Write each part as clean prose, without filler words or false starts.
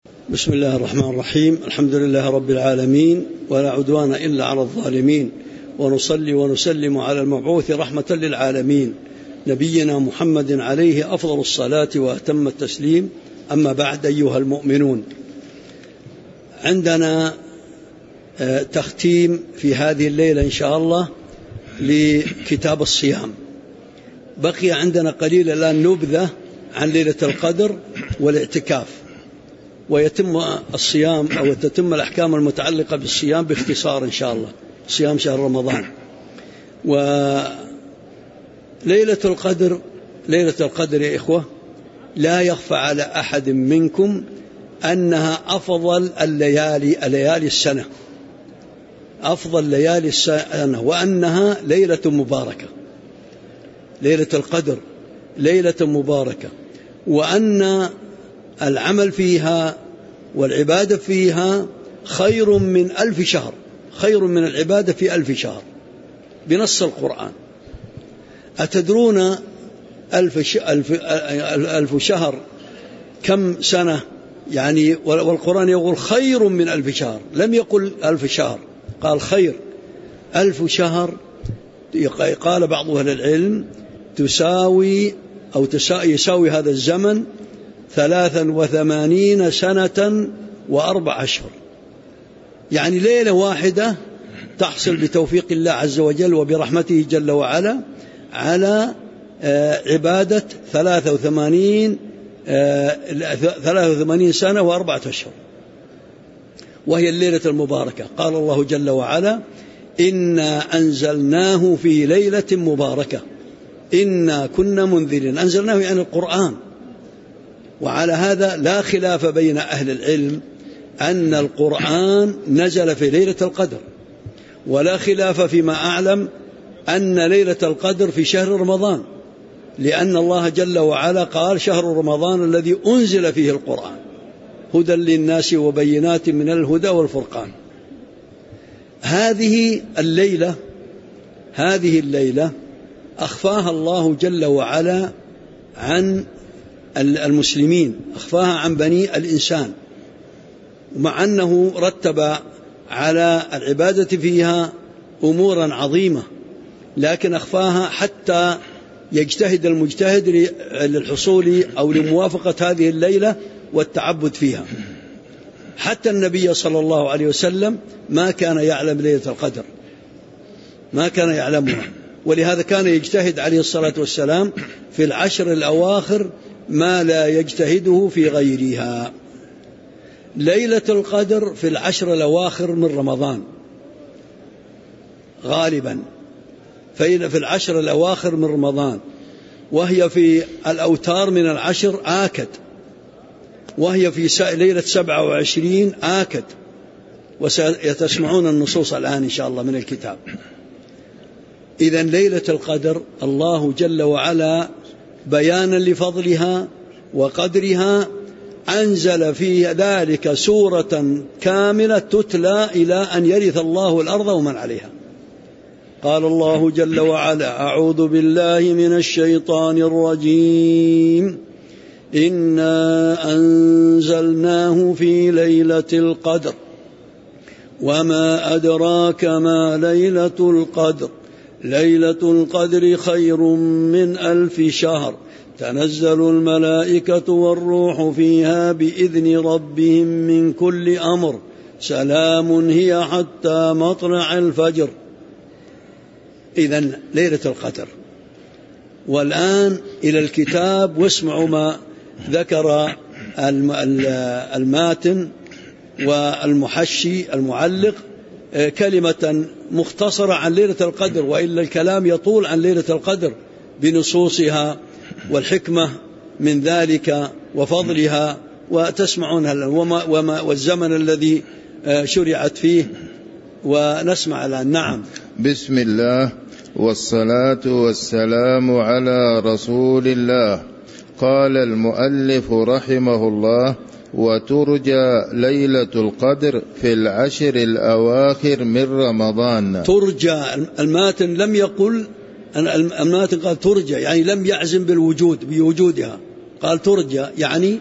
بسم الله الرحمن الرحيم. الحمد لله رب العالمين، ولا عدوان إلا على الظالمين، ونصلي ونسلم على المبعوث رحمة للعالمين نبينا محمد عليه أفضل الصلاة وأتم التسليم. أما بعد، أيها المؤمنون، عندنا تختيم في هذه الليلة إن شاء الله لكتاب الصيام. بقي عندنا قليل الآن نبذة عن ليلة القدر والاعتكاف، ويتم الصيام أو تتم الأحكام المتعلقة بالصيام باختصار إن شاء الله، صيام شهر رمضان. وليلة القدر يا إخوة لا يخفى على أحد منكم أنها أفضل ليالي السنة، أفضل ليالي السنة، وأنها ليلة مباركة. ليلة القدر ليلة مباركة، وأن العمل فيها والعبادة فيها خير من 1000 شهر، خير من العبادة في 1000 شهر بنص القرآن. أتدرون 1000 شهر كم سنة؟ يعني والقرآن يقول خير من 1000 شهر، لم يقل 1000 شهر، قال خير. 1000 شهر قال بعض أهل العلم يساوي هذا الزمن 83 سنة و4 أشهر. يعني ليلة واحدة تحصل بتوفيق الله عز وجل وبرحمته جل وعلا على عبادة 83 سنة و4 أشهر، وهي الليلة المباركة. قال الله جل وعلا: إنا أنزلناه في ليلة مباركة إنا كنا منذرين. أنزلناه يعني القرآن. وعلى هذا لا خلاف بين أهل العلم أن القرآن نزل في ليلة القدر، ولا خلاف فيما أعلم أن ليلة القدر في شهر رمضان، لأن الله جل وعلا قال: شهر رمضان الذي أنزل فيه القرآن هدى للناس وبينات من الهدى والفرقان. هذه الليلة أخفاها الله جل وعلا عن المسلمين، أخفاها عن بني الإنسان، ومع أنه رتب على العبادة فيها أمورا عظيمة، لكن أخفاها حتى يجتهد المجتهد للحصول أو لموافقة هذه الليلة والتعبد فيها. حتى النبي صلى الله عليه وسلم ما كان يعلم ليلة القدر، ما كان يعلمها، ولهذا كان يجتهد عليه الصلاة والسلام في العشر الأواخر ما لا يجتهده في غيرها. ليلة القدر في العشر الأواخر من رمضان غالبا، في العشر الأواخر من رمضان، وهي في الأوتار من العشر آكد، وهي في ليلة 27 آكد، وستسمعون النصوص الآن إن شاء الله من الكتاب. إذن ليلة القدر الله جل وعلا بيانا لفضلها وقدرها أنزل في ذلك سورة كاملة تتلى إلى أن يرث الله الأرض ومن عليها. قال الله جل وعلا: أعوذ بالله من الشيطان الرجيم. إنا أنزلناه في ليلة القدر وما أدراك ما ليلة القدر ليلة القدر خير من 1000 شهر تنزل الملائكة والروح فيها بإذن ربهم من كل أمر سلام هي حتى مطلع الفجر. إذن ليلة القدر. والآن إلى الكتاب، واسمعوا ما ذكر الماتن والمحشي المعلق كلمة مختصرة عن ليلة القدر، وإلا الكلام يطول عن ليلة القدر بنصوصها والحكمة من ذلك وفضلها، وتسمعونها والزمن الذي شرعت فيه، ونسمع الآن. نعم. بسم الله والصلاة والسلام على رسول الله. قال المؤلف رحمه الله: وترجى ليلة القدر في العشر الأواخر من رمضان. ترجى، الماتن لم يقل، الماتن قال ترجى، يعني لم يعزم بوجودها، قال ترجى يعني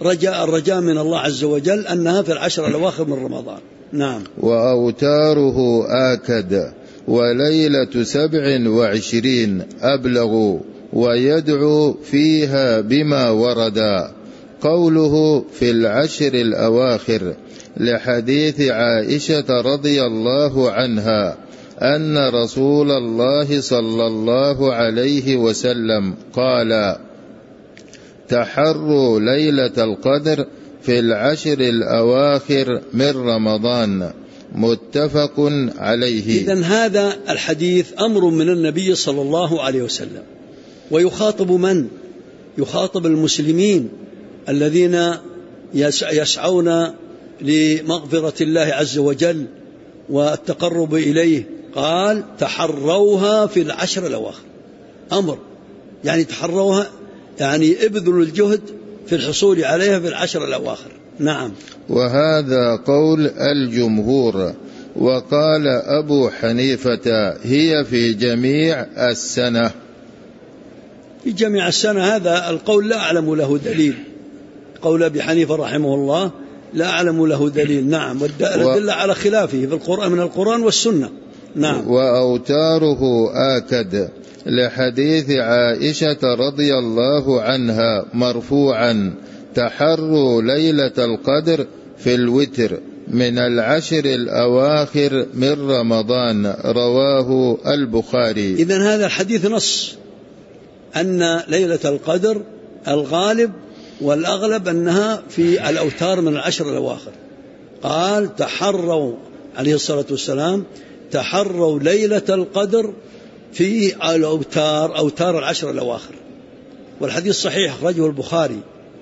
الرجاء من الله عز وجل أنها في العشر الأواخر من رمضان. نعم. وأوتاره آكد وليلة 27 أبلغ ويدعو فيها بما ورد. قوله في العشر الأواخر لحديث عائشة رضي الله عنها أن رسول الله صلى الله عليه وسلم قال: تحروا ليلة القدر في العشر الأواخر من رمضان، متفق عليه. إذن هذا الحديث أمر من النبي صلى الله عليه وسلم، ويخاطب من؟ يخاطب المسلمين الذين يسعون لمغفرة الله عز وجل والتقرب إليه. قال: تحروها في العشر الأواخر. أمر يعني تحروها، يعني ابذلوا الجهد في الحصول عليها في العشر الأواخر. نعم. وهذا قول الجمهور. وقال أبو حنيفة: هي في جميع السنة. في جميع السنة، هذا القول لا أعلم له دليل. قول أبي حنيفة رحمه الله لا أعلم له دليل. نعم. والدلة على خلافه في القرآن من القرآن والسنة. نعم. وأوتاره آكد لحديث عائشة رضي الله عنها مرفوعا: تحروا ليلة القدر في الوتر من العشر الأواخر من رمضان، رواه البخاري. إذن هذا الحديث نص أن ليلة القدر الغالب والأغلب أنها في الأوتار من العشر الأواخر. قال: تحروا عليه الصلاة والسلام: تحروا ليلة القدر في الأوتار، أوتار العشر الأواخر. والحديث صحيح، أخرجه البخاري،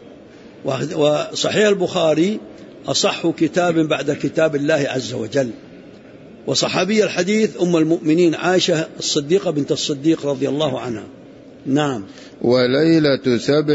وصحيح البخاري أصح كتاب بعد كتاب الله عز وجل. وصحابي الحديث أم المؤمنين عائشة الصديقة بنت الصديق رضي الله عنها. نعم. وليلة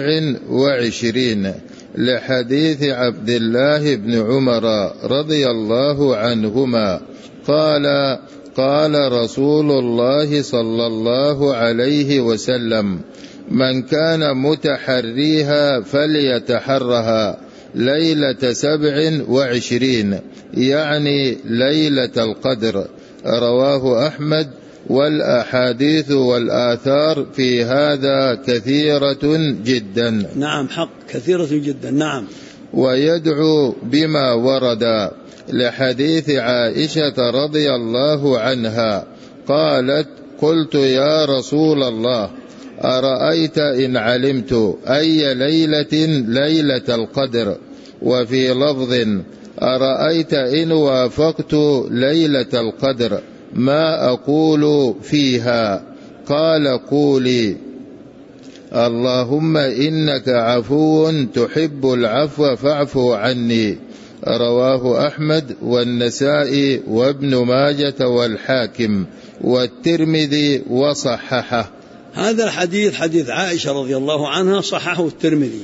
27 لحديث عبد الله بن عمر رضي الله عنهما قال: قال رسول الله صلى الله عليه وسلم: من كان متحريها فليتحرها ليلة 27، يعني ليلة القدر. رواه أحمد. والأحاديث والآثار في هذا كثيرة جدا. نعم، حق، كثيرة جدا. نعم. ويدعو بما ورد لحديث عائشة رضي الله عنها قالت: قلت يا رسول الله، أرأيت إن علمت أي ليلة القدر؟ وفي لفظ: أرأيت إن وافقت ليلة القدر ما أقول فيها؟ قال: قولي: اللهم إنك عفو تحب العفو فاعف عني. رواه أحمد والنسائي وابن ماجة والحاكم والترمذي وصححه. هذا الحديث حديث عائشة رضي الله عنها صححه الترمذي.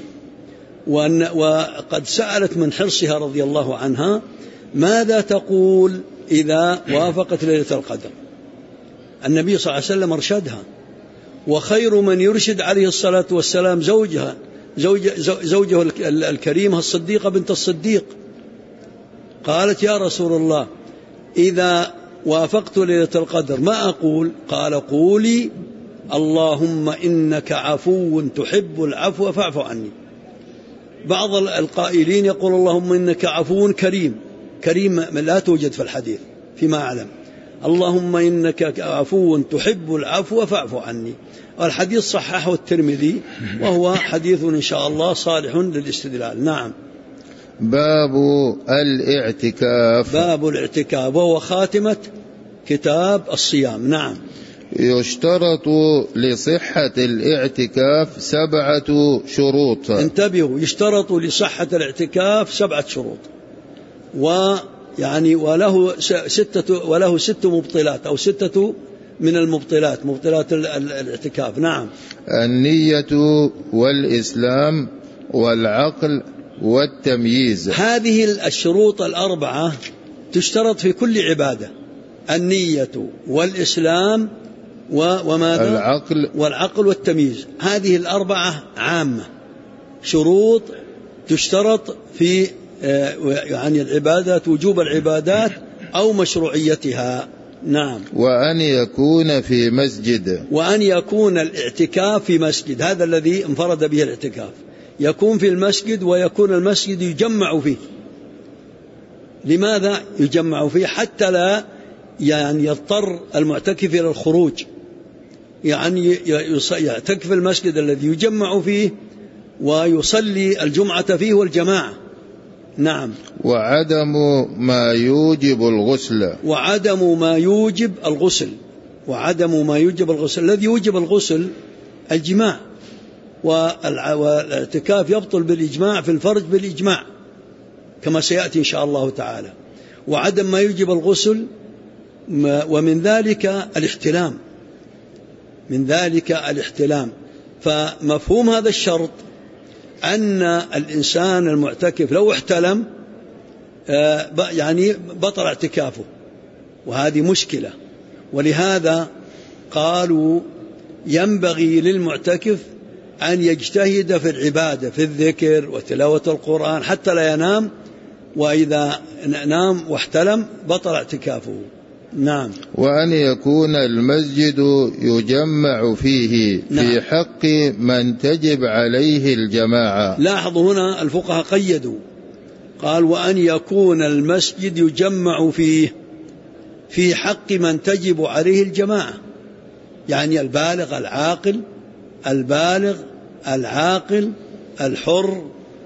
وقد سألت من حرصها رضي الله عنها: ماذا تقول إذا وافقت ليلة القدر؟ النبي صلى الله عليه وسلم أرشدها، وخير من يرشد عليه الصلاة والسلام زوجه الكريمة الصديقة بنت الصديق. قالت: يا رسول الله، إذا وافقت ليلة القدر ما أقول؟ قال: قولي: اللهم إنك عفو تحب العفو فاعف عني. بعض القائلين يقول: اللهم إنك عفو كريم لا توجد في الحديث فيما أعلم. اللهم إنك عفو تحب العفو فاعف عني. والحديث صححه الترمذي، وهو حديث إن شاء الله صالح للاستدلال. نعم. باب الاعتكاف. باب الاعتكاف، وهو خاتمة كتاب الصيام. نعم. يشترط لصحة الاعتكاف 7 شروط. انتبهوا، يشترط لصحة الاعتكاف 7 شروط، وله 6 مبطلات أو 6 من المبطلات، مبطلات الاعتكاف. نعم. النية والإسلام والعقل والتمييز. هذه الشروط ال4 تشترط في كل عبادة: النية والإسلام والعقل والتمييز. هذه ال4 عامة، شروط تشترط في يعني العبادات، وجوب العبادات أو مشروعيتها. نعم. وأن يكون في مسجد، وأن يكون الاعتكاف في مسجد، هذا الذي انفرد به الاعتكاف، يكون في المسجد، ويكون المسجد يجمع فيه. لماذا يجمع فيه؟ حتى لا يعني يضطر المعتكف إلى الخروج، يعني يعتكف المسجد الذي يجمع فيه ويصلي الجمعة فيه والجماعة. نعم. وعدم ما يوجب الغسل، وعدم ما يوجب الغسل، وعدم ما يوجب الغسل، الذي يوجب الغسل الجماع، والاعتكاف يبطل بالإجماع في الفرج بالإجماع كما سيأتي إن شاء الله تعالى. وعدم ما يوجب الغسل، ومن ذلك الاحتلام، من ذلك الاحتلام. فمفهوم هذا الشرط أن الإنسان المعتكف لو احتلم يعني بطل اعتكافه، وهذه مشكلة. ولهذا قالوا ينبغي للمعتكف أن يجتهد في العبادة، في الذكر وتلاوة القرآن حتى لا ينام، وإذا نام واحتلم بطل اعتكافه. نعم. وأن يكون المسجد يجمع فيه. نعم. في حق من تجب عليه الجماعة. لاحظوا هنا الفقهاء قيدوا، قال وأن يكون المسجد يجمع فيه في حق من تجب عليه الجماعة، يعني البالغ العاقل، البالغ العاقل الحر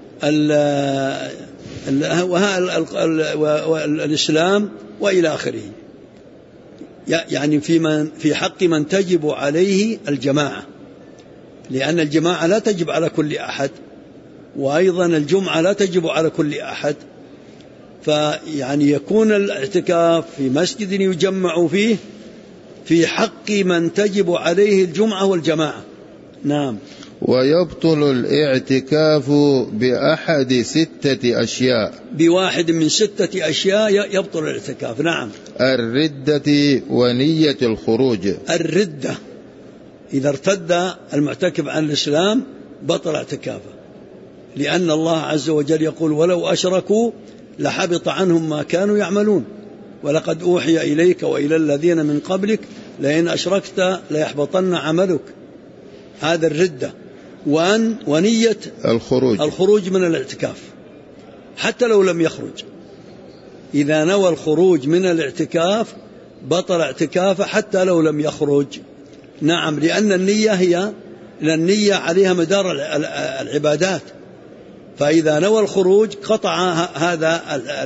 والإسلام وإلى آخره، يعني في حق من تجب عليه الجماعة، لأن الجماعة لا تجب على كل أحد، وأيضا الجمعة لا تجب على كل أحد. فيعني يكون الاعتكاف في مسجد يجمع فيه في حق من تجب عليه الجمعة والجماعة. نعم. ويبطل الاعتكاف بأحد 6 أشياء، بواحد من 6 أشياء يبطل الاعتكاف. نعم. الردة ونية الخروج. الردة، إذا ارتد المعتكف عن الإسلام بطل اعتكافه، لأن الله عز وجل يقول ولو أشركوا لحبط عنهم ما كانوا يعملون، ولقد أوحي إليك وإلى الذين من قبلك لئن أشركت ليحبطن عملك. هذا الردة. ونية الخروج من الاعتكاف حتى لو لم يخرج، إذا نوى الخروج من الاعتكاف بطل اعتكافه حتى لو لم يخرج. نعم. لأن النية عليها مدار العبادات، فإذا نوى الخروج قطع هذا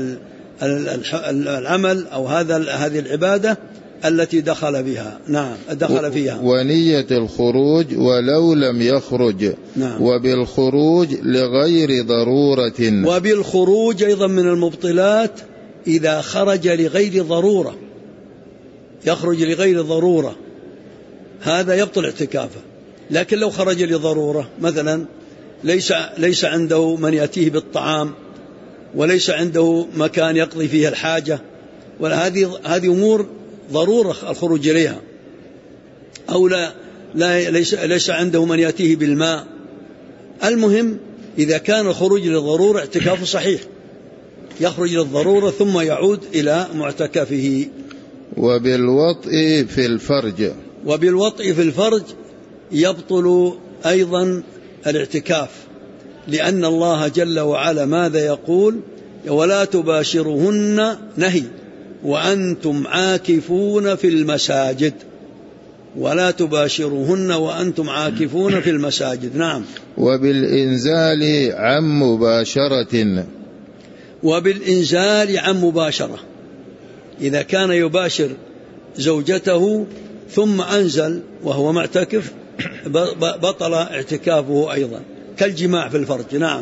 العمل أو هذه العبادة التي دخل بها. نعم. دخل فيها. ونية الخروج ولو لم يخرج. نعم. وبالخروج لغير ضرورة. وبالخروج أيضا من المبطلات إذا خرج لغير ضرورة، يخرج لغير ضرورة هذا يبطل اعتكافه. لكن لو خرج لضرورة، مثلا ليس عنده من يأتيه بالطعام، وليس عنده مكان يقضي فيه الحاجة، وهذه أمور ضرورة الخروج إليها، أو ليس عنده من يأتيه بالماء. المهم إذا كان الخروج للضرورة اعتكافه صحيح، يخرج للضرورة ثم يعود إلى معتكفه. وبالوطء في الفرج. وبالوطء في الفرج يبطل أيضا الاعتكاف، لأن الله جل وعلا ماذا يقول؟ ولا تباشرهن نهي وأنتم عاكفون في المساجد. ولا تباشرهن وأنتم عاكفون في المساجد. نعم. وبالإنزال عن مباشرة. وبالإنزال عن مباشرة، إذا كان يباشر زوجته ثم أنزل وهو معتكف بطل اعتكافه أيضا، كالجماع في الفرج. نعم.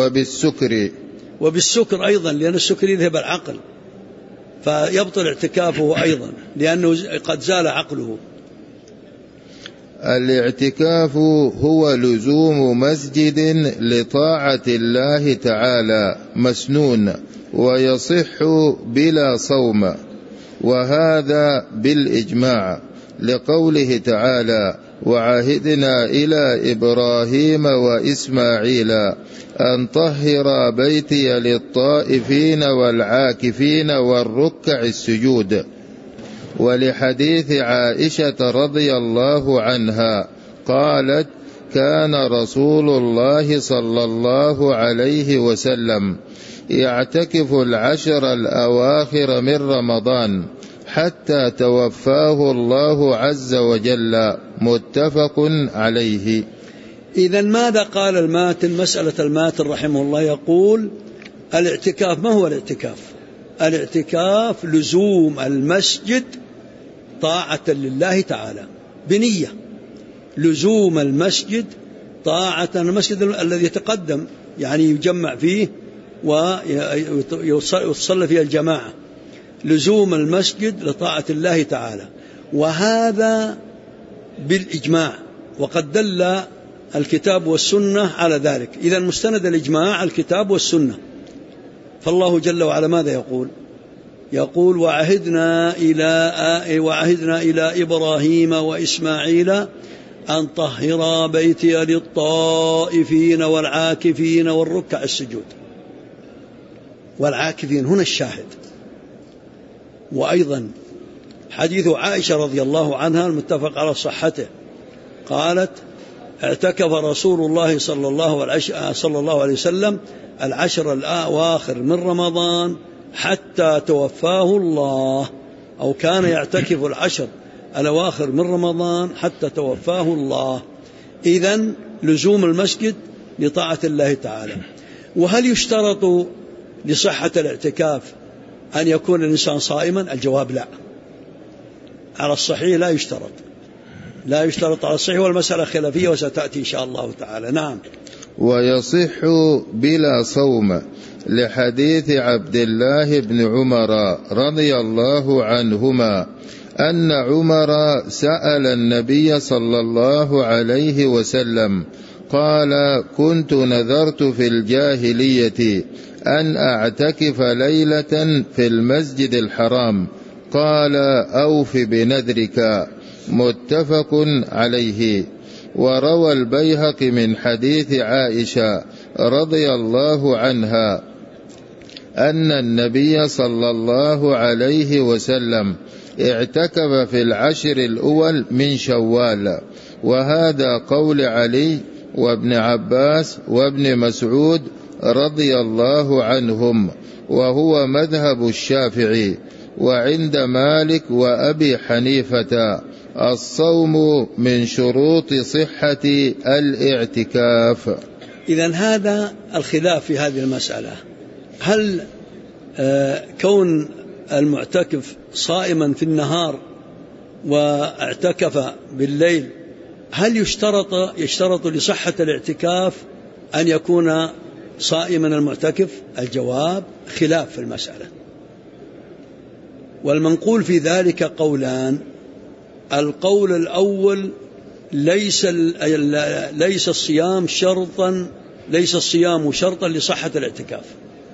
وبالسكر أيضا، لأن السكر يذهب العقل، فيبطل اعتكافه أيضا لأنه قد زال عقله. الاعتكاف هو لزوم مسجد لطاعة الله تعالى مسنون، ويصح بلا صوم، وهذا بالإجماع، لقوله تعالى وعهدنا إلى إبراهيم وإسماعيل أن طهر بيتي للطائفين والعاكفين والركع السجود. ولحديث عائشة رضي الله عنها قالت: كان رسول الله صلى الله عليه وسلم يعتكف 10 الأواخر من رمضان حتى توفاه الله عز وجل. متفق عليه. إذن ماذا قال الماتن؟ مسألة الماتن رحمه الله يقول: الاعتكاف ما هو الاعتكاف؟ الاعتكاف لزوم المسجد طاعة لله تعالى بنية، لزوم المسجد طاعة. المسجد الذي يتقدم يعني يجمع فيه ويصلي فيه الجماعة، لزوم المسجد لطاعة الله تعالى، وهذا بالإجماع، وقد دل الكتاب والسنة على ذلك. إذا مستند الإجماع الكتاب والسنة. فالله جل وعلا ماذا يقول؟ يقول: وعهدنا إلى إبراهيم وإسماعيل أن طهرا بيتي للطائفين والعاكفين والركع السجود. والعاكفين هنا الشاهد. وأيضا حديث عائشة رضي الله عنها المتفق على صحته قالت: اعتكف رسول الله صلى الله عليه وسلم 10 الأواخر من رمضان حتى توفاه الله، أو كان يعتكف 10 الأواخر من رمضان حتى توفاه الله. إذن لزوم المسجد لطاعة الله تعالى. وهل يشترط لصحة الاعتكاف أن يكون الإنسان صائما؟ الجواب لا، على الصحيح لا يشترط، لا يشترط على الصحيح، والمسألة خلافية وستأتي إن شاء الله تعالى. نعم. ويصح بلا صوم لحديث عبد الله بن عمر رضي الله عنهما أن عمر سأل النبي صلى الله عليه وسلم قال: كنت نذرت في الجاهلية أن أعتكف ليلة في المسجد الحرام، قال: أوف بنذرك. متفق عليه. وروى البيهقي من حديث عائشة رضي الله عنها أن النبي صلى الله عليه وسلم اعتكف في 10 الأول من شوال، وهذا قول علي وابن عباس وابن مسعود رضي الله عنهم، وهو مذهب الشافعي. وعند مالك وأبي حنيفة الصوم من شروط صحة الاعتكاف. إذن هذا الخلاف في هذه المسألة. هل كون المعتكف صائما في النهار واعتكف بالليل هل يشترط لصحة الاعتكاف أن يكون صائما المعتكف؟ الجواب خلاف في المسألة. والمنقول في ذلك قولان. القول الأول: ليس الصيام شرطا لصحة الاعتكاف،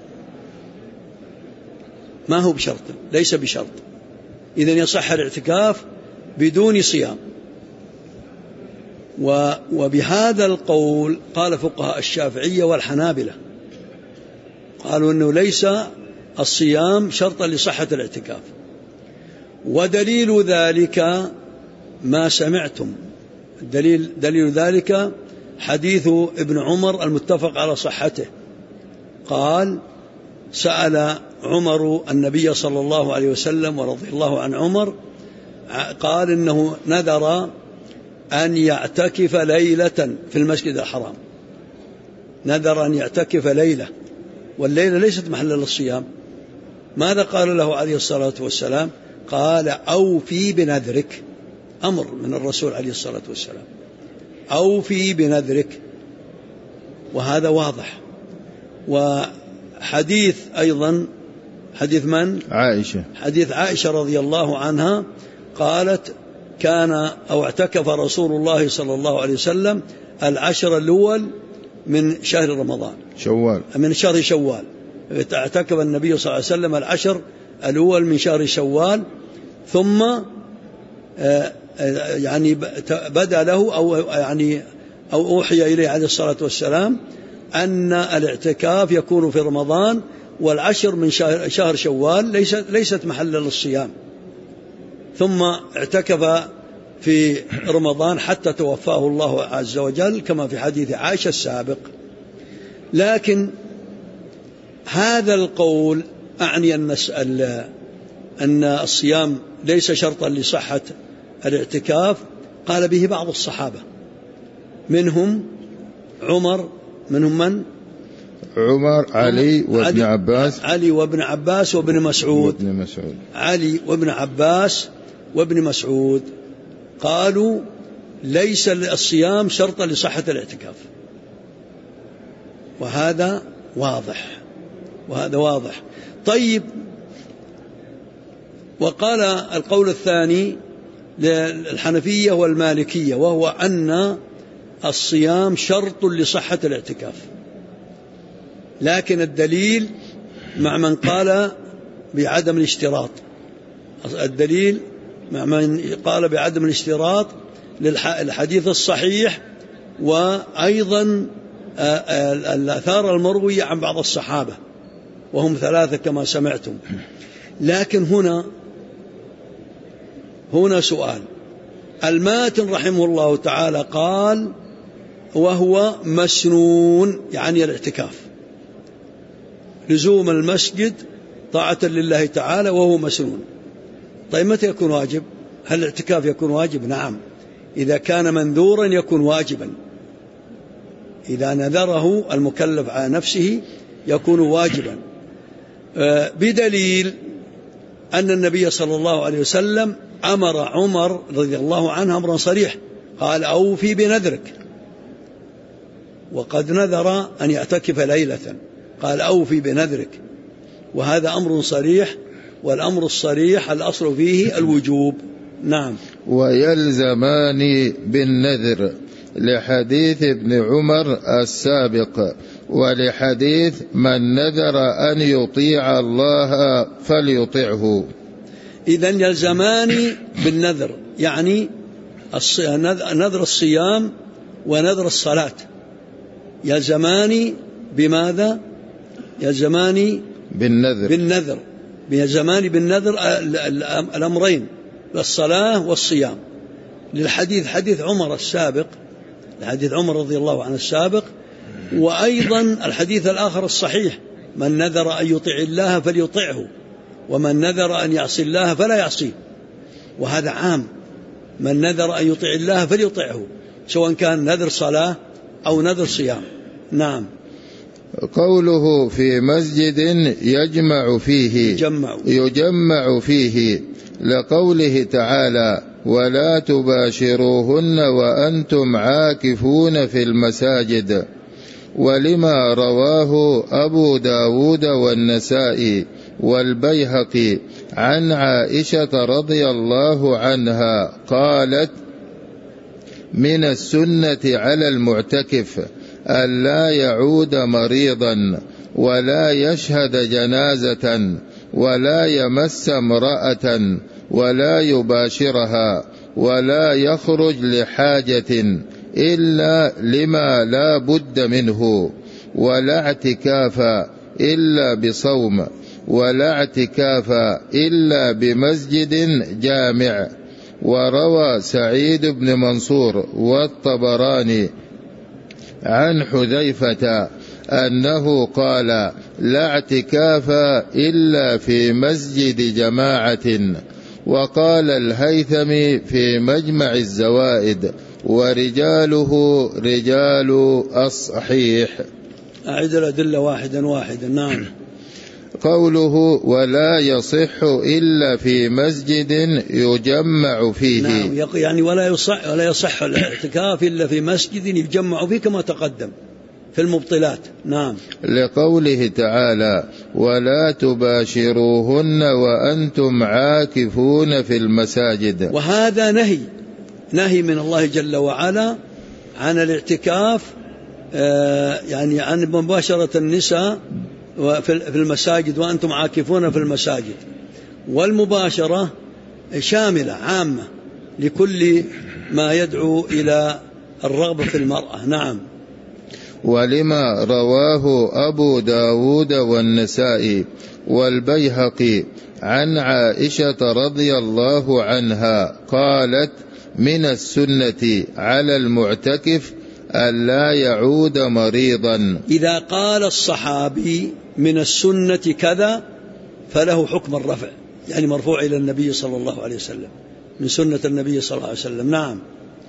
ما هو بشرط، ليس بشرط. إذن يصح الاعتكاف بدون صيام. وبهذا القول قال فقهاء الشافعية والحنابلة، قالوا أنه ليس الصيام شرطا لصحة الاعتكاف. ودليل ذلك ما سمعتم، دليل ذلك حديث ابن عمر المتفق على صحته. قال: سأل عمر النبي صلى الله عليه وسلم ورضي الله عن عمر، قال إنه نذر أن يعتكف ليلة في المسجد الحرام، نذر أن يعتكف ليلة، والليلة ليست محل للصيام. ماذا قال له عليه الصلاة والسلام؟ قال: أوفي بنذرك. أمر من الرسول عليه الصلاة والسلام، أوفي بنذرك. وهذا واضح. وحديث أيضا حديث من؟ عائشة. حديث عائشة رضي الله عنها قالت: كان أو اعتكف رسول الله صلى الله عليه وسلم 10 الأول من شهر رمضان، من شهر شوال. اعتكف النبي صلى الله عليه وسلم 10 الأول من شهر شوال، ثم يعني بدا له أو أوحي إليه عليه الصلاة والسلام أن الاعتكاف يكون في رمضان، والعشر من شهر شوال ليست محلا للصيام، ثم اعتكف في رمضان حتى توفاه الله عز وجل كما في حديث عائشة السابق. لكن هذا القول أعني أن الصيام ليس شرطا لصحة الاعتكاف قال به بعض الصحابة، منهم عمر، منهم من؟ عمر، علي وابن عباس، علي وابن عباس وابن مسعود، علي وابن عباس وابن مسعود قالوا ليس الصيام شرطا لصحة الاعتكاف، وهذا واضح. طيب، وقال القول الثاني للحنفية والمالكية، وهو أن الصيام شرط لصحة الاعتكاف، لكن الدليل مع من قال بعدم الاشتراط، الدليل مع من قال بعدم الاشتراط للحديث الصحيح، وأيضا الآثار المروية عن بعض الصحابة وهم 3 كما سمعتم. لكن هنا سؤال. الماتن رحمه الله تعالى قال وهو مسنون، يعني الاعتكاف، لزوم المسجد طاعة لله تعالى وهو مسنون. طيب متى يكون واجب؟ هل الاعتكاف يكون واجب؟ نعم، إذا كان منذورا يكون واجبا، إذا نذره المكلف على نفسه يكون واجبا، بدليل أن النبي صلى الله عليه وسلم أمر عمر رضي الله عنه أمرا صريح، قال أوفي بنذرك، وقد نذر أن يعتكف ليلة، قال أوفي بنذرك، وهذا أمر صريح، والأمر الصريح الأصل فيه الوجوب. نعم. ويلزمان بالنذر لحديث ابن عمر السابق، ولحديث من نذر أن يطيع الله فليطعه. إذن يلزمان بالنذر، يعني نذر الصيام ونذر الصلاة يلزمان بماذا؟ يلزمان بالنذر، يلزمان بالنذر الأمرين، الصلاة والصيام، للحديث حديث عمر السابق، الحديث عمر رضي الله عنه السابق، وأيضا الحديث الآخر الصحيح من نذر أن يطيع الله فليطعه، ومن نذر أن يعصي الله فلا يعصيه، وهذا عام، من نذر أن يطيع الله فليطعه، سواء كان نذر صلاة أو نذر صيام. نعم. قوله في مسجد يجمع فيه لقوله تعالى ولا تباشروهن وأنتم عاكفون في المساجد، ولما رواه أبو داود والنسائي والبيهقي عن عائشة رضي الله عنها قالت من السنة على المعتكف ألا يعود مريضا ولا يشهد جنازة ولا يمس امرأة ولا يباشرها ولا يخرج لحاجة إلا لما لا بد منه، ولا اعتكاف إلا بصوم، ولا اعتكاف إلا بمسجد جامع. وروى سعيد بن منصور والطبراني عن حذيفة أنه قال لا اعتكاف إلا في مسجد جماعة. وقال الهيثمي في مجمع الزوائد ورجاله رجال الصحيح. أعد الأدلة واحدا. نعم. قوله ولا يصح إلا في مسجد يجمع فيه. نعم، يعني ولا يصح الاعتكاف إلا في مسجد يجمع فيه كما تقدم في المبطلات. نعم. لقوله تعالى ولا تباشروهن وأنتم عاكفون في المساجد، وهذا نهي من الله جل وعلا عن الاعتكاف، يعني عن مباشرة النساء في المساجد وأنتم عاكفون في المساجد، والمباشرة شاملة عامة، لكل ما يدعو إلى الرغبة في المرأة. نعم. ولما رواه أبو داود والنسائي والبيهقي عن عائشة رضي الله عنها قالت: من السنة على المعتكف ألا يعود مريضا. إذا قال الصحابي من السنة كذا فله حكم الرفع، يعني مرفوع إلى النبي صلى الله عليه وسلم، من سنة النبي صلى الله عليه وسلم. نعم.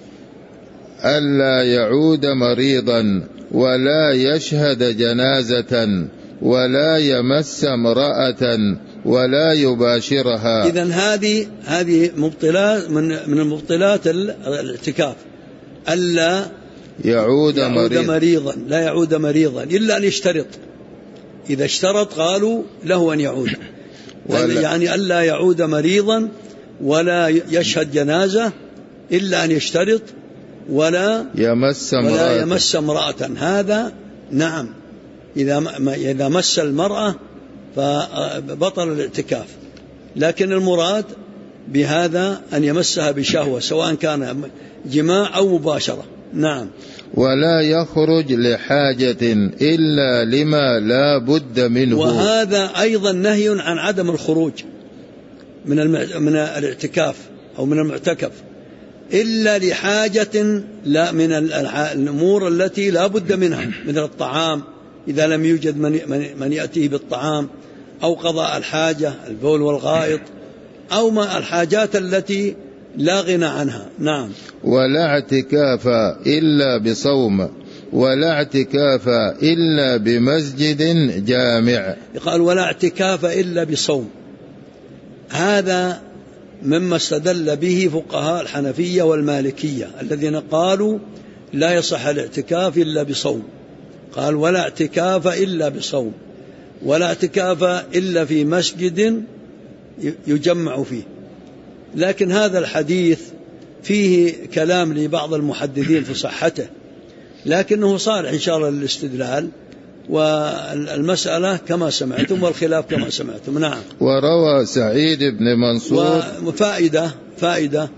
ألا يعود مريضا ولا يشهد جنازة ولا يمس امرأة ولا يباشرها. إذن هذه مبطلات من المبطلات الاعتكاف، ألا يعود مريضا، لا يعود مريضا إلا أن يشترط. إذا اشترط قالوا له أن يعود، يعني ألا يعود مريضا ولا يشهد جنازة إلا أن يشترط ولا يمس امرأة. هذا نعم، إذا مس المرأة فبطل الاعتكاف، لكن المراد بهذا أن يمسها بشهوة سواء كان جماع أو مباشرة. نعم. ولا يخرج لحاجة إلا لما لا بد منه. وهذا أيضا نهي عن عدم الخروج من الاعتكاف أو من المعتكف إلا لحاجة، لا من الأمور التي لا بد منها، من الطعام إذا لم يوجد من يأتيه بالطعام، أو قضاء الحاجة البول والغائط، أو ما الحاجات التي لا غنى عنها. نعم. ولا اعتكاف إلا بصوم ولا اعتكاف إلا بمسجد جامع. قال ولا اعتكاف إلا بصوم، هذا مما استدل به فقهاء الحنفية والمالكية الذين قالوا لا يصح الاعتكاف إلا بصوم. قال ولا اعتكاف إلا بصوم ولا اعتكاف إلا في مسجد يجمع فيه. لكن هذا الحديث فيه كلام لبعض المحدثين في صحته، لكنه صالح إن شاء الله للاستدلال، والمسألة كما سمعتم والخلاف كما سمعتم. نعم. وروى سعيد بن منصور. فائدة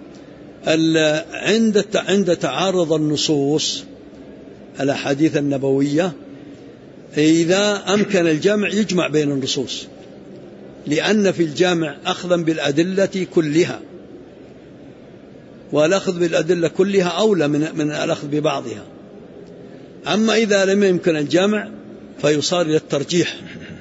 عند تعارض النصوص الأحاديث النبوية، إذا أمكن الجمع يجمع بين النصوص، لأن في الجامع أخذا بالأدلة كلها، والأخذ بالأدلة كلها أولى من الأخذ ببعضها. أما إذا لم يمكن الجمع فيصار إلى الترجيح،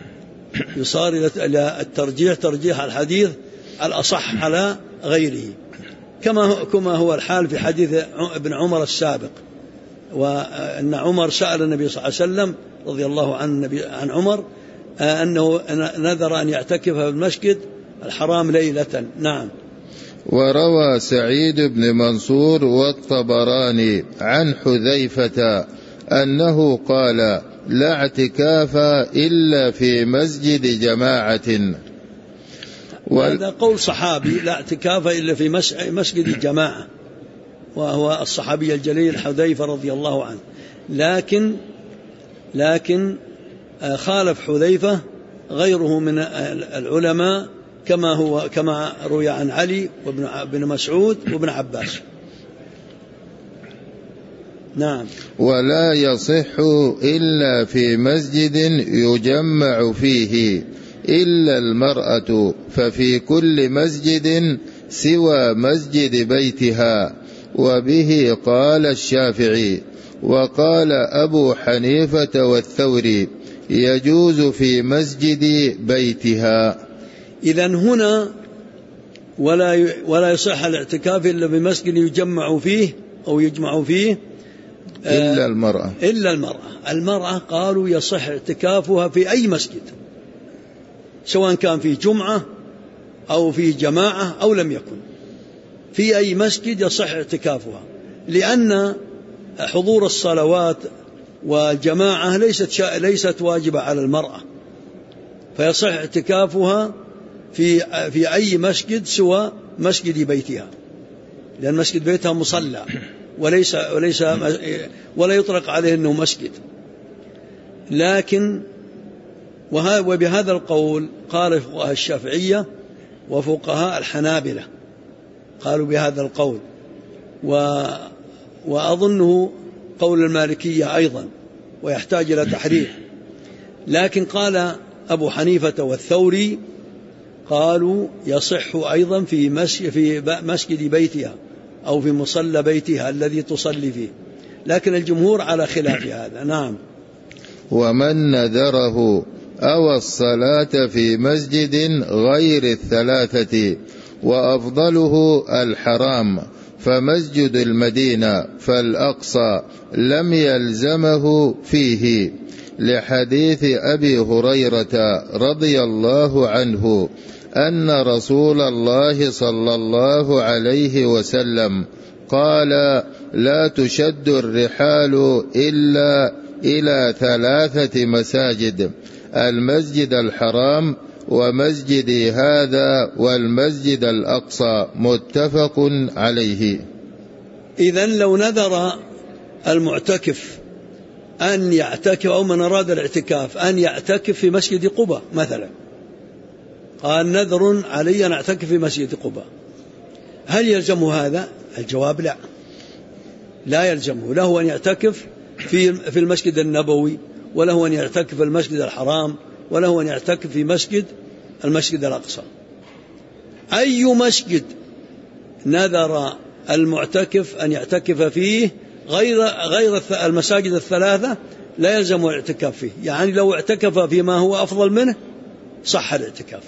ترجيح الحديث الأصح على غيره، كما هو الحال في حديث ابن عمر السابق، وأن عمر سأل النبي صلى الله عليه وسلم رضي الله عن عمر أنه نذر أن يعتكف في المسجد الحرام ليلة. نعم. وروى سعيد بن منصور والطبراني عن حذيفة أنه قال لا اعتكاف إلا في مسجد جماعة. وهذا قول صحابي، لا اعتكاف إلا في مسجد جماعة، وهو الصحابي الجليل حذيفة رضي الله عنه. لكن خالف حذيفة غيره من العلماء، كما روي عن علي وابن مسعود وابن عباس. نعم. ولا يصح إلا في مسجد يجمع فيه إلا المرأة، ففي كل مسجد سوى مسجد بيتها. وبه قال الشافعي، وقال أبو حنيفة والثوري يجوز في مسجد بيتها. إذن هنا ولا يصح الاعتكاف إلا بمسجد يجمع فيه أو يجمع فيه إلا المرأة قالوا يصح اعتكافها في أي مسجد، سواء كان في جمعة أو في جماعة أو لم يكن، في أي مسجد يصح اعتكافها، لأن حضور الصلوات والجماعة ليست واجبة على المرأة، فيصح اعتكافها في أي مسجد سوى مسجد بيتها، لأن مسجد بيتها مصلى ولا يطلق عليه أنه مسجد. لكن وبهذا القول قال فقهاء الشافعية وفقهاء الحنابلة، قالوا بهذا القول، وأظنه قول المالكية أيضا، ويحتاج إلى تحرير. لكن قال أبو حنيفة والثوري قالوا يصح أيضا في مسجد بيتها أو في مصلى بيتها الذي تصلي فيه، لكن الجمهور على خلاف هذا. نعم. ومن نذره أو الصلاة في مسجد غير الثلاثة وأفضله الحرام فمسجد المدينة فالأقصى لم يلزمه فيه، لحديث أبي هريرة رضي الله عنه أن رسول الله صلى الله عليه وسلم قال: لا تشد الرحال إلا إلى 3 مساجد: المسجد الحرام ومسجدي هذا والمسجد الأقصى، متفق عليه. إذن لو نذر المعتكف أن يعتكف، أو من أراد الاعتكاف أن يعتكف في مسجد قباء مثلا، قال: نذر علي أن أعتكف في مسجد قباء، هل يلزمه هذا؟ الجواب لا، لا يلزمه. له أن يعتكف في المسجد النبوي، وله أن يعتكف في المسجد الحرام، وله أن يعتكف في المسجد الأقصى. أي مسجد نذر المعتكف أن يعتكف فيه غير المساجد الثلاثة لا يلزم الاعتكاف فيه، يعني لو اعتكف فيما هو أفضل منه صح الاعتكاف.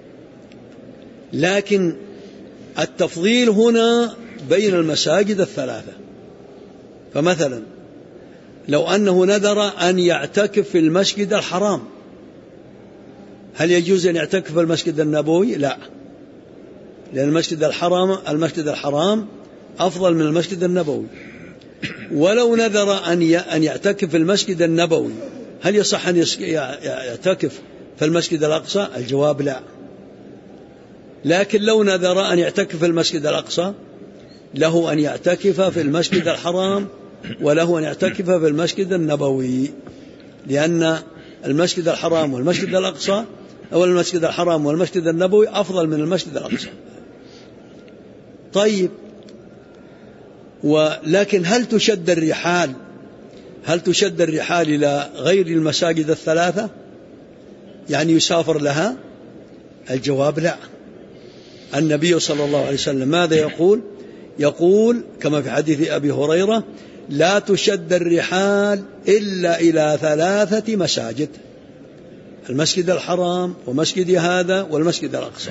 لكن التفضيل هنا بين المساجد الثلاثة. فمثلا لو أنه نذر أن يعتكف في المسجد الحرام، هل يجوز أن يعتكف في المسجد النبوي؟ لا، لأن المسجد الحرام أفضل من المسجد النبوي. ولو نذر أن يعتكف في المسجد النبوي، هل يصح أن يعتكف في المسجد الأقصى؟ الجواب لا. لكن لو نذر أن يعتكف في المسجد الأقصى، له أن يعتكف في المسجد الحرام، وله أن يعتكف في المسجد النبوي، لأن المسجد الحرام والمسجد الأقصى، أو المسجد الحرام والمسجد النبوي أفضل من المسجد الأقصى. طيب، ولكن هل تشد الرحال إلى غير المساجد الثلاثة، يعني يسافر لها؟ الجواب لا. النبي صلى الله عليه وسلم ماذا يقول كما في حديث أبي هريرة: لا تشد الرحال إلا إلى 3 مساجد: المسجد الحرام ومسجد هذا والمسجد الأقصى.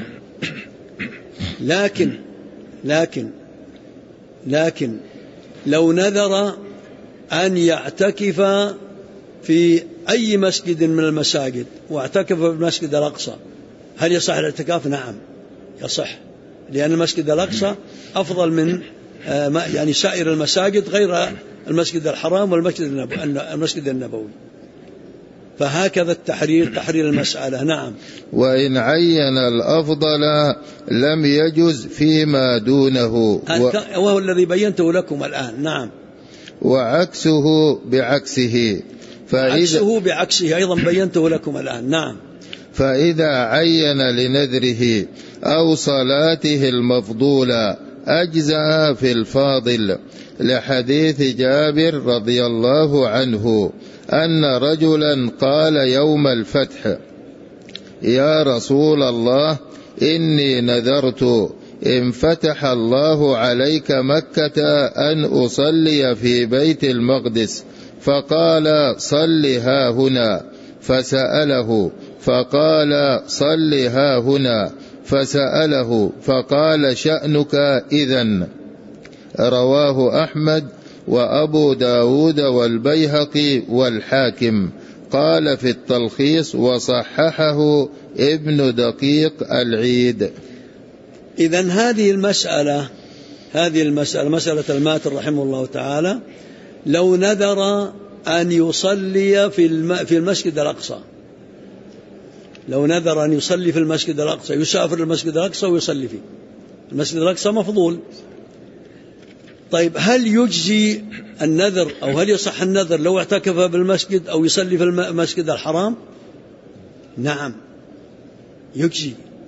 لكن لو نذر أن يعتكف في أي مسجد من المساجد واعتكف في المسجد الأقصى، هل يصح الاعتكاف؟ نعم يصح، لأن المسجد الأقصى أفضل من يعني سائر المساجد غير المسجد الحرام والمسجد النبوي. فهكذا تحرير المسألة. نعم. وإن عين الأفضل لم يجز فيما دونه، وهو الذي بينته لكم الآن. نعم. وعكسه بعكسه، عكسه بعكسه أيضا بينته لكم الآن. نعم. فإذا عين لنذره أو صلاته المفضولة أجزأ في الفاضل، لحديث جابر رضي الله عنه أن رجلا قال يوم الفتح: يا رسول الله، إني نذرت إن فتح الله عليك مكة أن أصلي في بيت المقدس، فقال: صل ها هنا. فسأله فقال: صل ها هنا. فسأله فقال: شأنك إذن. رواه أحمد وأبو داود والبيهقي والحاكم. قال في التلخيص: وصححه ابن دقيق العيد. إذن هذه المسألة مسألة الماتر رحمه الله تعالى، لو نذر أن يصلي في المسجد الأقصى، لو نذر أن يصلي في المسجد الأقصى، يسافر المسجد الأقصى ويصلي فيه. المسجد الأقصى مفضول. طيب، هل يجزي النذر أو هل يصح النذر لو اعتكف بالمسجد أو يصلي في المسجد الحرام؟ نعم يجزي،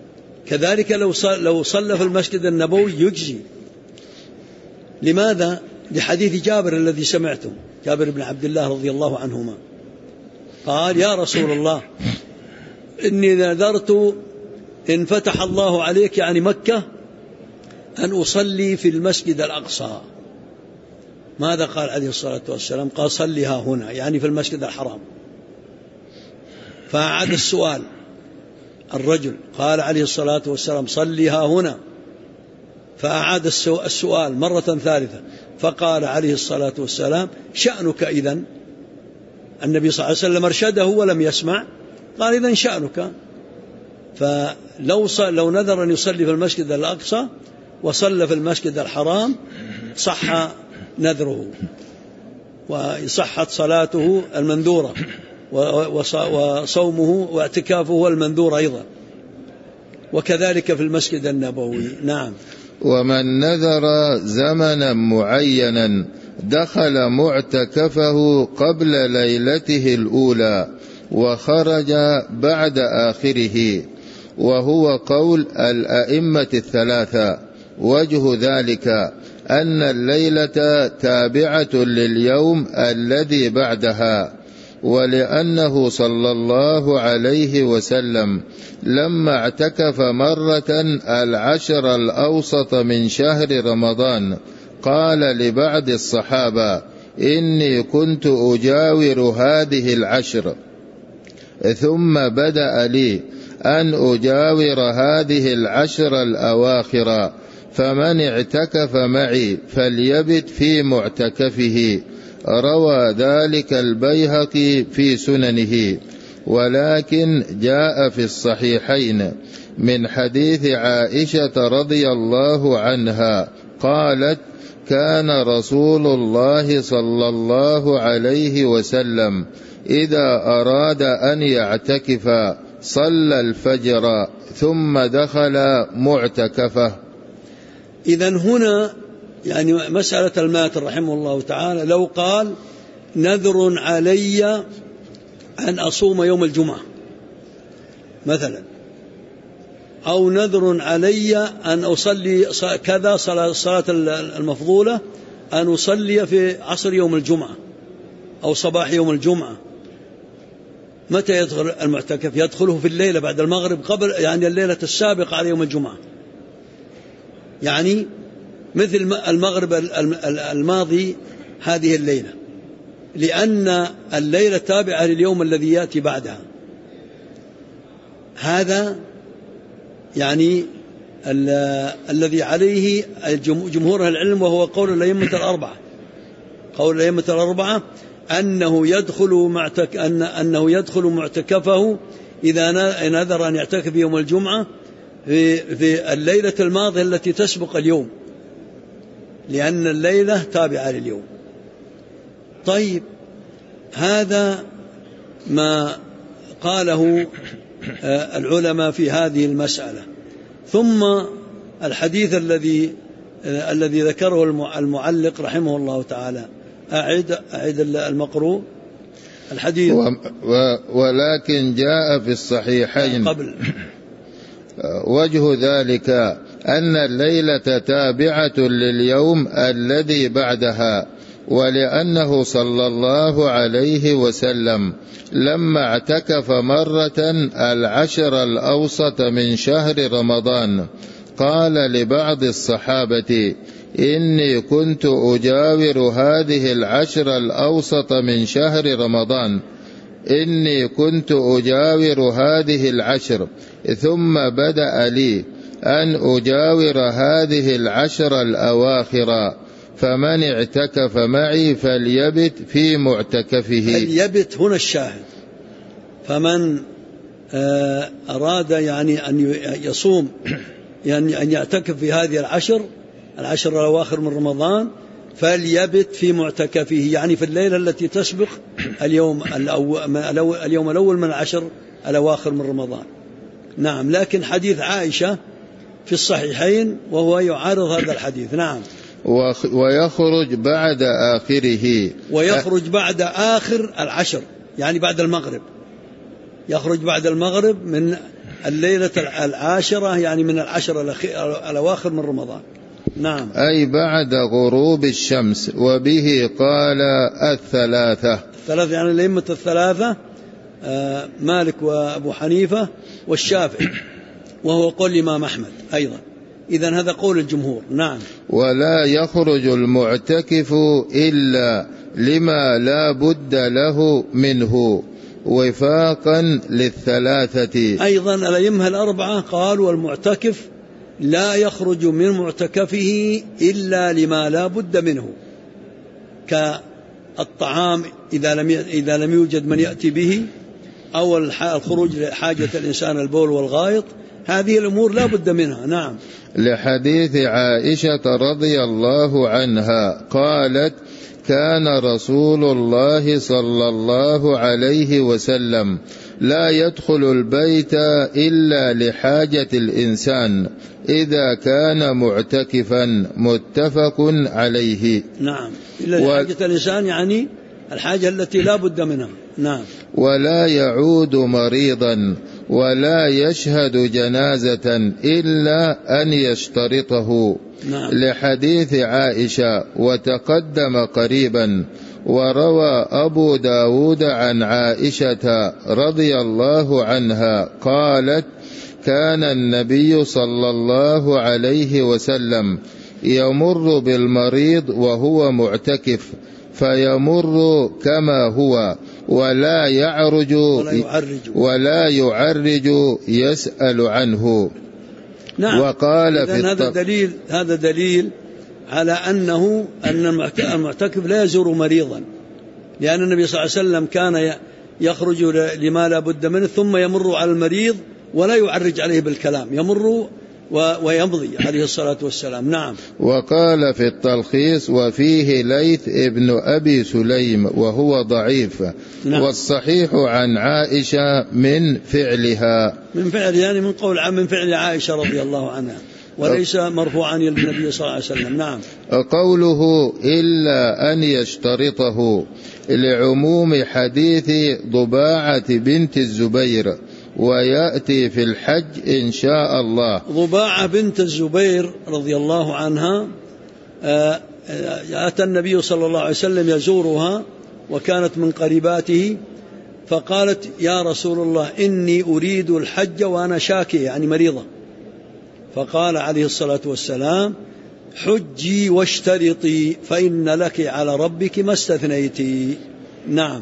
كذلك لو صلى في المسجد النبوي يجزي. لماذا؟ لحديث جابر الذي سمعته، جابر بن عبد الله رضي الله عنهما قال: يا رسول الله، إني نذرت إن فتح الله عليك، يعني مكة، أن أصلي في المسجد الأقصى. ماذا قال عليه الصلاة والسلام؟ قال: صليها هنا، يعني في المسجد الحرام. فأعاد السؤال الرجل، قال عليه الصلاة والسلام: صليها هنا. فأعاد السؤال مرة ثالثة، فقال عليه الصلاة والسلام: شأنك إذن. النبي صلى الله عليه وسلم أرشده ولم يسمع، قال: إذن شأنك. فلو نذر أن يصلي في المسجد الأقصى وصلى في المسجد الحرام صح نذره، وصحت صلاته المنذورة، وصومه واعتكافه المنذور أيضا، وكذلك في المسجد النبوي. نعم. ومن نذر زمنا معينا دخل معتكفه قبل ليلته الأولى وخرج بعد آخره، وهو قول الأئمة الثلاثة. وجه ذلك أن الليلة تابعة لليوم الذي بعدها، ولأنه صلى الله عليه وسلم لما اعتكف مرة العشر الأوسط من شهر رمضان قال لبعض الصحابة: إني كنت أجاور هذه العشر، ثم بدأ لي أن أجاور هذه العشر الأواخر، فمن اعتكف معي فليبت في معتكفه. روى ذلك البيهقي في سننه، ولكن جاء في الصحيحين من حديث عائشة رضي الله عنها قالت: كان رسول الله صلى الله عليه وسلم إذا أراد أن يعتكف صلى الفجر ثم دخل معتكفه. إذن هنا يعني مسألة الماتر رحمه الله تعالى، لو قال: نذر علي أن أصوم يوم الجمعة مثلا، أو نذر علي أن أصلي كذا صلاة المفضولة، أن أصلي في عصر يوم الجمعة أو صباح يوم الجمعة، متى يدخل المعتكف؟ يدخله في الليلة بعد المغرب، قبل يعني الليلة السابقة على يوم الجمعة، يعني مثل المغرب الماضي هذه الليلة، لأن الليلة تابعة لليوم الذي يأتي بعدها. هذا يعني الذي عليه جمهور العلم، وهو قول الأئمة الأربعة. قول الأئمة الأربعة أنه يدخل معتكفه إذا نذر أن يعتكف يوم الجمعة في الليلة الماضية التي تسبق اليوم، لأن الليلة تابعة لليوم. طيب، هذا ما قاله العلماء في هذه المسألة. ثم الحديث الذي ذكره المعلق رحمه الله تعالى، أعد المقروء الحديث. ولكن جاء في الصحيحين قبل. وجه ذلك أن الليلة تابعة لليوم الذي بعدها، ولأنه صلى الله عليه وسلم لما اعتكف مرة العشر الأوسط من شهر رمضان قال لبعض الصحابة: إني كنت أجاور هذه العشر الأوسط من شهر رمضان، إني كنت أجاور هذه العشر، ثم بدأ لي أن أجاور هذه العشر الأواخر، فمن اعتكف معي فليبت في معتكفه. فليبت هنا الشاهد. فمن أراد يعني أن يصوم، يعني أن يعتكف في هذه العشر الأواخر من فليبت في معتكفه، يعني في الليلة التي تسبق اليوم الأول من العشر الأواخر من رمضان. نعم. لكن حديث عائشة في الصحيحين وهو يعارض هذا الحديث. نعم. ويخرج بعد آخره، ويخرج بعد آخر العشر، يعني بعد المغرب، يخرج بعد المغرب من الليلة العاشرة يعني من العشر الأواخر من رمضان. نعم. أي بعد غروب الشمس. وبه قال الثلاثة يعني الأئمة الثلاثة مالك وأبو حنيفة والشافعي، وهو قول الإمام أحمد أيضا. إذن هذا قول الجمهور. نعم. ولا يخرج المعتكف إلا لما لا بد له منه وفاقا للثلاثة. أيضا الأئمة الأربعة قالوا المعتكف لا يخرج من معتكفه إلا لما لا بد منه، كالطعام إذا لم يوجد من يأتي به، أو الخروج لحاجة الإنسان البول والغائط، هذه الأمور لا بد منها. نعم. لحديث عائشة رضي الله عنها قالت: كان رسول الله صلى الله عليه وسلم لا يدخل البيت إلا لحاجة الإنسان إذا كان معتكفا. متفق عليه. نعم. إلا لحاجة الإنسان يعني الحاجة التي لا بد منها. نعم. ولا يعود مريضا ولا يشهد جنازة إلا أن يشترطه. نعم. لحديث عائشة وتقدم قريبا. وروى أبو داود عن عائشة رضي الله عنها قالت: كان النبي صلى الله عليه وسلم يمر بالمريض وهو معتكف فيمر كما هو ولا يعرج يسأل عنه. نعم. وقال في هذا دليل على أن المعتكف لا يزور مريضا، لأن النبي صلى الله عليه وسلم كان يخرج لما لا بد منه ثم يمر على المريض ولا يعرج عليه بالكلام، يمر ويمضي عليه الصلاة والسلام. نعم. وقال في التلخيص: وفيه ليث ابن أبي سليم وهو ضعيف. نعم. والصحيح عن عائشة من فعلها يعني من فعل عائشة رضي الله عنها، وليس مرفوعا إلى النبي صلى الله عليه وسلم. نعم. قوله إلا أن يشترطه لعموم حديث ضباعة بنت الزبير، ويأتي في الحج إن شاء الله. ضباعة بنت الزبير رضي الله عنها أتى النبي صلى الله عليه وسلم يزورها وكانت من قريباته، فقالت: يا رسول الله إني أريد الحج وأنا شاكية يعني مريضة. فقال عليه الصلاة والسلام: حجي واشترطي فإن لك على ربك ما استثنيتي. نعم.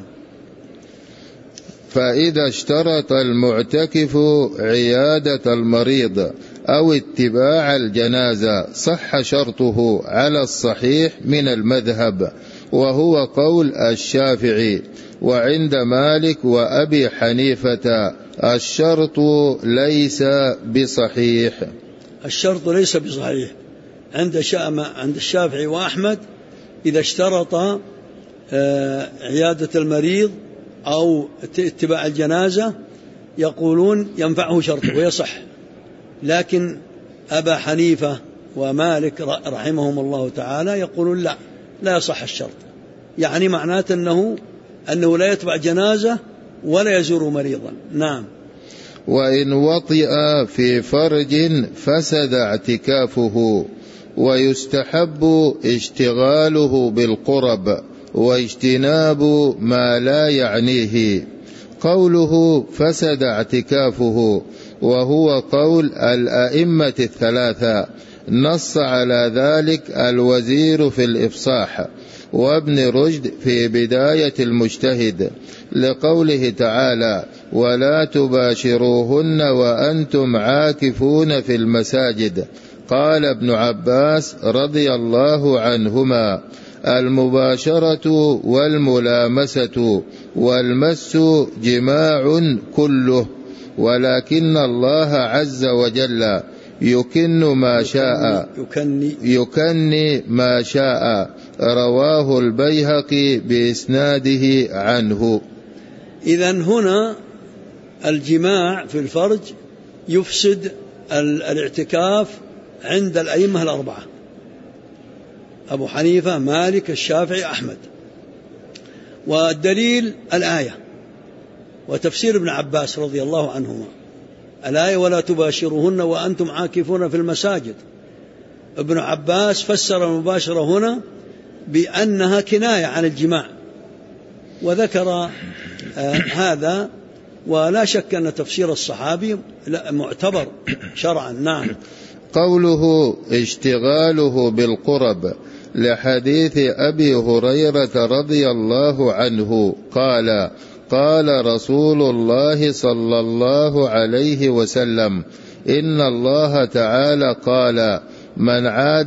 فإذا اشترط المعتكف عيادة المريض أو اتباع الجنازة صح شرطه على الصحيح من المذهب، وهو قول الشافعي. وعند مالك وأبي حنيفة الشرط ليس بصحيح. الشرط ليس بصحيح عند الشافعي وأحمد. إذا اشترط عيادة المريض أو اتباع الجنازة يقولون ينفعه شرطه ويصح، لكن أبا حنيفة ومالك رحمهم الله تعالى يقولون لا يصح الشرط، يعني معناته أنه لا يتبع جنازة ولا يزور مريضا. نعم. وإن وطئ في فرج فسد اعتكافه، ويستحب اشتغاله بالقرب واجتناب ما لا يعنيه. قوله فسد اعتكافه وهو قول الأئمة الثلاثة، نص على ذلك الوزير في الإفصاح وابن رشد في بداية المجتهد، لقوله تعالى: ولا تباشروهن وأنتم عاكفون في المساجد. قال ابن عباس رضي الله عنهما: المباشرة والملامسة والمس جماع كله، ولكن الله عز وجل يكن ما شاء. رواه البيهقي بإسناده عنه. إذن هنا الجماع في الفرج يفسد الاعتكاف عند الأئمة الأربعة: أبو حنيفة، مالك، الشافعي، أحمد. والدليل الآية وتفسير ابن عباس رضي الله عنهما الآية ولا تباشروهن وأنتم عاكفون في المساجد. ابن عباس فسر المباشرة هنا بأنها كناية عن الجماع، وذكر هذا، ولا شك أن تفسير الصحابي معتبر شرعا. نعم. قوله اشتغاله بالقرب لحديث أبي هريرة رضي الله عنه قال: قال رسول الله صلى الله عليه وسلم: إن الله تعالى قال: من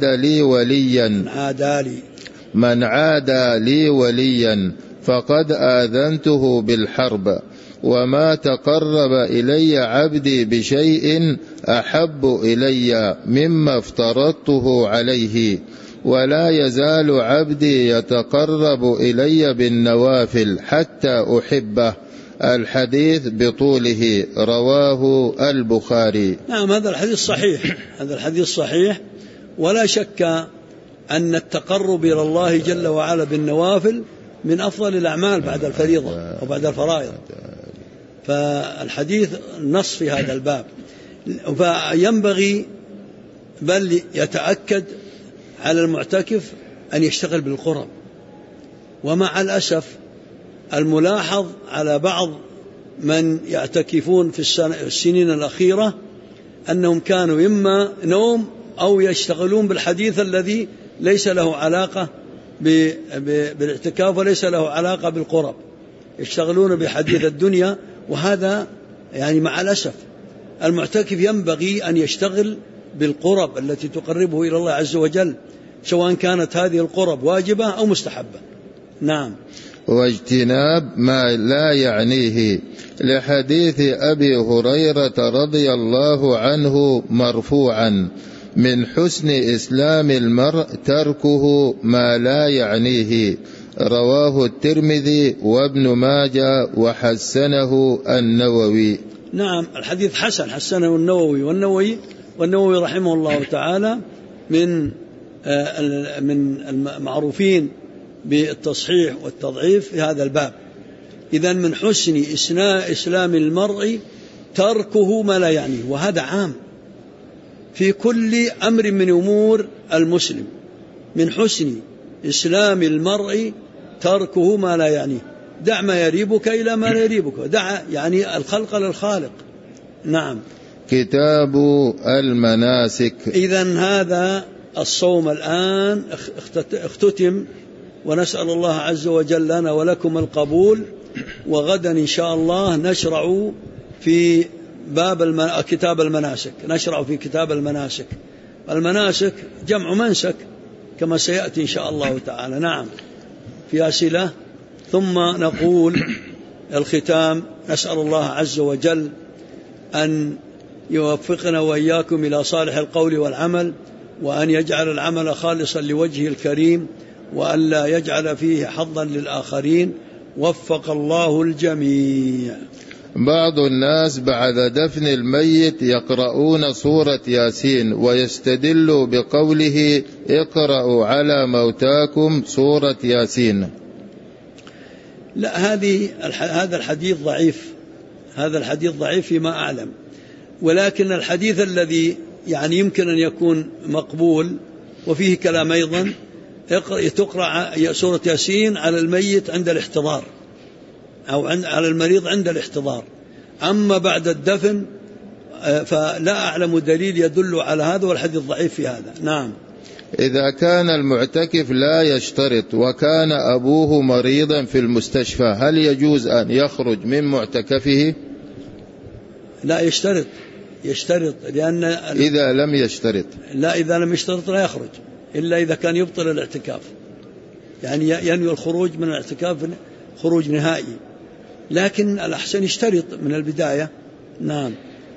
عادى لي وليا فقد آذنته بالحرب، وما تقرب إلي عبدي بشيء أحب إلي مما افترضته عليه، ولا يزال عبدي يتقرب إلي بالنوافل حتى أحبه. الحديث بطوله، رواه البخاري. نعم، هذا الحديث صحيح، هذا الحديث صحيح، ولا شك أن التقرب إلى الله جل وعلا بالنوافل من أفضل الأعمال بعد الفريضة وبعد الفرائض، فالحديث نص في هذا الباب. فينبغي بل يتأكد على المعتكف أن يشتغل بالقرب. ومع الأسف الملاحظ على بعض من يعتكفون في السنين الأخيرة أنهم كانوا إما نوم أو يشتغلون بالحديث الذي ليس له علاقة بالاعتكاف وليس له علاقة بالقرب، يشتغلون بحديث الدنيا، وهذا يعني مع الأسف. المعتكف ينبغي أن يشتغل بالقرب التي تقربه إلى الله عز وجل، سواء كانت هذه القرب واجبة أو مستحبة. نعم. واجتناب ما لا يعنيه لحديث أبي هريرة رضي الله عنه مرفوعا: من حسن إسلام المرء تركه ما لا يعنيه، رواه الترمذي وابن ماجه وحسنه النووي. نعم، الحديث حسنه النووي، والنووي رحمه الله تعالى من المعروفين بالتصحيح والتضعيف في هذا الباب. إذن من حسن إسلام المرء تركه ما لا يعنيه، وهذا عام في كل أمر من أمور المسلم. من حسن إسلام المرء تركه ما لا يعنيه، دع ما يريبك إلى ما لا يريبك، دع يعني الخلق للخالق. نعم. كتاب المناسك. إذن هذا الصوم الآن اختتم، ونسأل الله عز وجل لنا ولكم القبول، وغدا إن شاء الله نشرع في باب كتاب المناسك، نشرع في كتاب المناسك. المناسك جمع منسك كما سيأتي إن شاء الله تعالى. نعم. في أسئلة؟ ثم نقول الختام: نسأل الله عز وجل أن يوفقنا وإياكم إلى صالح القول والعمل، وأن يجعل العمل خالصا لوجهه الكريم، وأن لا يجعل فيه حظا للآخرين. وفق الله الجميع. بعض الناس بعد دفن الميت يقرؤون سورة ياسين ويستدلوا بقوله: اقرأوا على موتاكم سورة ياسين. لا، هذا الحديث ضعيف، هذا الحديث ضعيف فيما أعلم، ولكن الحديث الذي يعني يمكن أن يكون مقبول وفيه كلام أيضا: تقرأ سورة ياسين على الميت عند الاحتضار، أو على المريض عند الاحتضار. أما بعد الدفن فلا أعلم دليل يدل على هذا، والحديث ضعيف في هذا. نعم. إذا كان المعتكف لا يشترط وكان أبوه مريضا في المستشفى، هل يجوز أن يخرج من معتكفه؟ لا، يشترط لأن إذا لم يشترط، لا، إذا لم يشترط لا يخرج إلا إذا كان يبطل الاعتكاف، يعني ينوي الخروج من الاعتكاف خروج نهائي، لكن الأحسن يشترط من البداية. نعم.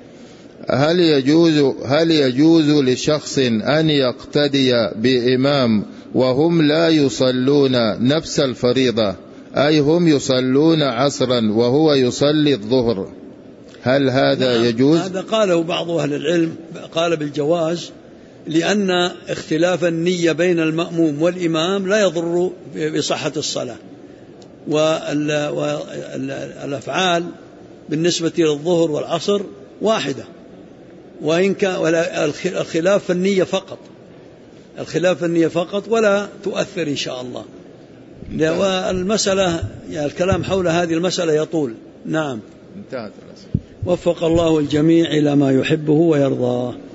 هل يجوز لشخص أن يقتدي بإمام وهم لا يصلون نفس الفريضة، أي هم يصلون عصرا وهو يصلي الظهر، هل هذا يجوز؟ هذا قاله بعض أهل العلم، قال بالجواز، لأن اختلاف النية بين المأموم والإمام لا يضر بصحة الصلاة، والأفعال بالنسبة للظهر والعصر واحدة، وإن كان ولا الخلاف في النية فقط، الخلاف في النية فقط ولا تؤثر إن شاء الله. والمسألة يعني الكلام حول هذه المسألة يطول. نعم. انتهت. وفق الله الجميع إلى ما يحبه ويرضاه.